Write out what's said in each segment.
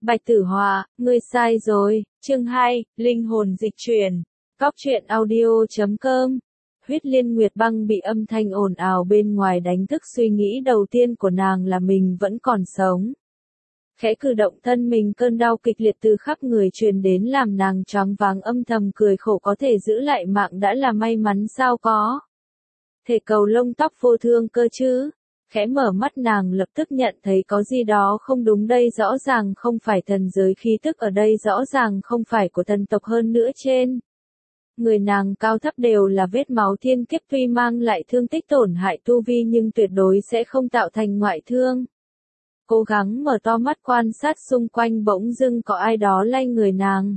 Bạch Tử Hòa, ngươi sai rồi. Chương 2, Linh hồn dịch chuyển. Cóc truyện audio.com. Huyết Liên Nguyệt Băng bị âm thanh ồn ào bên ngoài đánh thức, suy nghĩ đầu tiên của nàng là mình vẫn còn sống. Khẽ cử động thân mình, cơn đau kịch liệt từ khắp người truyền đến làm nàng choáng váng, âm thầm cười khổ, có thể giữ lại mạng đã là may mắn sao có. Thể cầu lông tóc vô thương cơ chứ. Khẽ mở mắt nàng lập tức nhận thấy có gì đó không đúng, đây rõ ràng không phải thần giới, khí tức ở đây rõ ràng không phải của thần tộc, hơn nữa trên người nàng cao thấp đều là vết máu thiên kiếp, tuy mang lại thương tích tổn hại tu vi nhưng tuyệt đối sẽ không tạo thành ngoại thương. Cố gắng mở to mắt quan sát xung quanh, bỗng dưng có ai đó lay người nàng.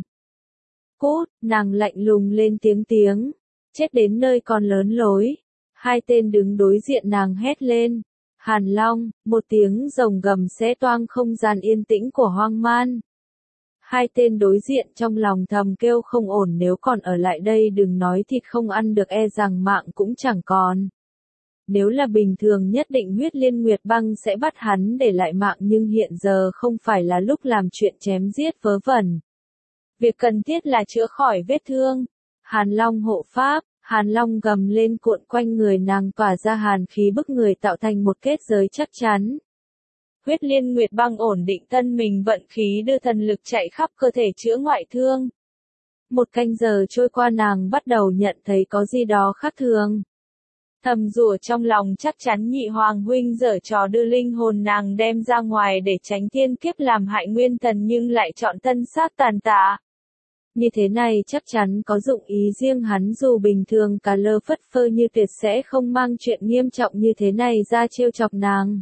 Cút, nàng lạnh lùng lên tiếng, chết đến nơi còn lớn lối. Hai tên đứng đối diện nàng hét lên. Hàn Long, một tiếng rồng gầm xé toang không gian yên tĩnh của hoang man. Hai tên đối diện trong lòng thầm kêu không ổn, nếu còn ở lại đây đừng nói thịt không ăn được, e rằng mạng cũng chẳng còn. Nếu là bình thường nhất định Huyết Liên Nguyệt Băng sẽ bắt hắn để lại mạng, nhưng hiện giờ không phải là lúc làm chuyện chém giết vớ vẩn. Việc cần thiết là chữa khỏi vết thương. Hàn Long hộ pháp. Hàn Long gầm lên, cuộn quanh người nàng tỏa ra hàn khí bức người, tạo thành một kết giới chắc chắn. Huyết Liên Nguyệt Băng ổn định thân mình, vận khí đưa thần lực chạy khắp cơ thể chữa ngoại thương. Một canh giờ trôi qua, nàng bắt đầu nhận thấy có gì đó khác thường. Thầm rủa trong lòng, chắc chắn nhị hoàng huynh giở trò đưa linh hồn nàng đem ra ngoài để tránh thiên kiếp làm hại nguyên thần, nhưng lại chọn thân xác tàn tạ. Như thế này chắc chắn có dụng ý riêng, hắn dù bình thường cả lơ phất phơ như tuyệt sẽ không mang chuyện nghiêm trọng như thế này ra trêu chọc nàng.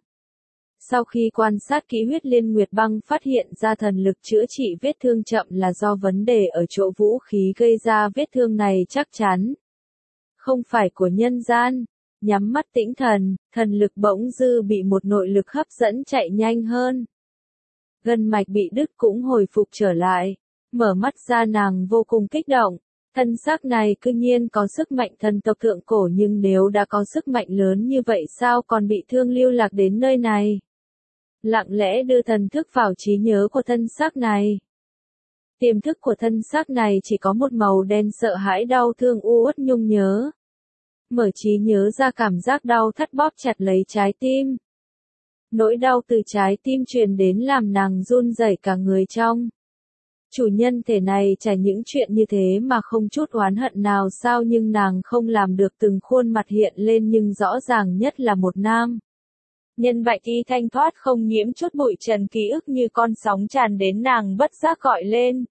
Sau khi quan sát kỹ, Huyết Liên Nguyệt Băng phát hiện ra thần lực chữa trị vết thương chậm là do vấn đề ở chỗ vũ khí gây ra vết thương này chắc chắn không phải của nhân gian. Nhắm mắt tĩnh thần, thần lực bỗng dư bị một nội lực hấp dẫn chạy nhanh hơn. Gân mạch bị đứt cũng hồi phục trở lại. Mở mắt ra nàng vô cùng kích động. Thân xác này cư nhiên có sức mạnh thần tộc thượng cổ, nhưng nếu đã có sức mạnh lớn như vậy sao còn bị thương lưu lạc đến nơi này? Lặng lẽ đưa thần thức vào trí nhớ của thân xác này. Tiềm thức của thân xác này chỉ có một màu đen, sợ hãi đau thương u uất nhung nhớ. Mở trí nhớ ra, cảm giác đau thắt bóp chặt lấy trái tim. Nỗi đau từ trái tim truyền đến làm nàng run rẩy cả người trong. Chủ nhân thể này trải những chuyện như thế mà không chút oán hận nào sao, nhưng nàng không làm được. Từng khuôn mặt hiện lên, nhưng rõ ràng nhất là một nam nhân bạch y thanh thoát không nhiễm chút bụi trần, ký ức như con sóng tràn đến, nàng bất giác gọi lên.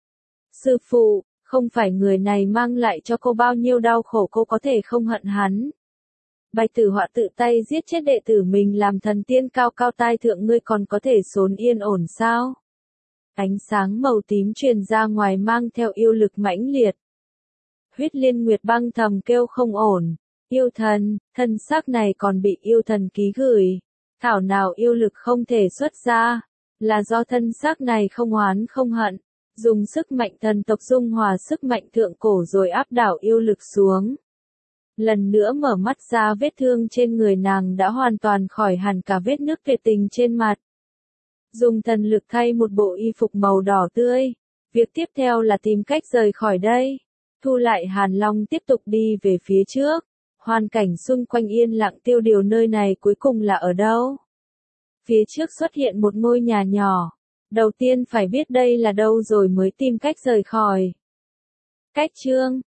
Sư phụ, không phải người này mang lại cho cô bao nhiêu đau khổ, cô có thể không hận hắn. Bạch Tử Họa tự tay giết chết đệ tử mình, làm thần tiên cao cao tai thượng, ngươi còn có thể xốn yên ổn sao? Ánh sáng màu tím truyền ra ngoài mang theo yêu lực mãnh liệt. Huyết Liên Nguyệt Băng thầm kêu không ổn. Yêu thần, thân xác này còn bị yêu thần ký gửi. Thảo nào yêu lực không thể xuất ra. Là do thân xác này không oán không hận. Dùng sức mạnh thần tộc dung hòa sức mạnh thượng cổ rồi áp đảo yêu lực xuống. Lần nữa mở mắt ra, vết thương trên người nàng đã hoàn toàn khỏi hẳn, cả vết nước tuyệt tình trên mặt. Dùng thần lực thay một bộ y phục màu đỏ tươi. Việc tiếp theo là tìm cách rời khỏi đây. Thu lại Hàn Long tiếp tục đi về phía trước. Hoàn cảnh xung quanh yên lặng tiêu điều, nơi này cuối cùng là ở đâu? Phía trước xuất hiện một ngôi nhà nhỏ. Đầu tiên phải biết đây là đâu rồi mới tìm cách rời khỏi. Cách chương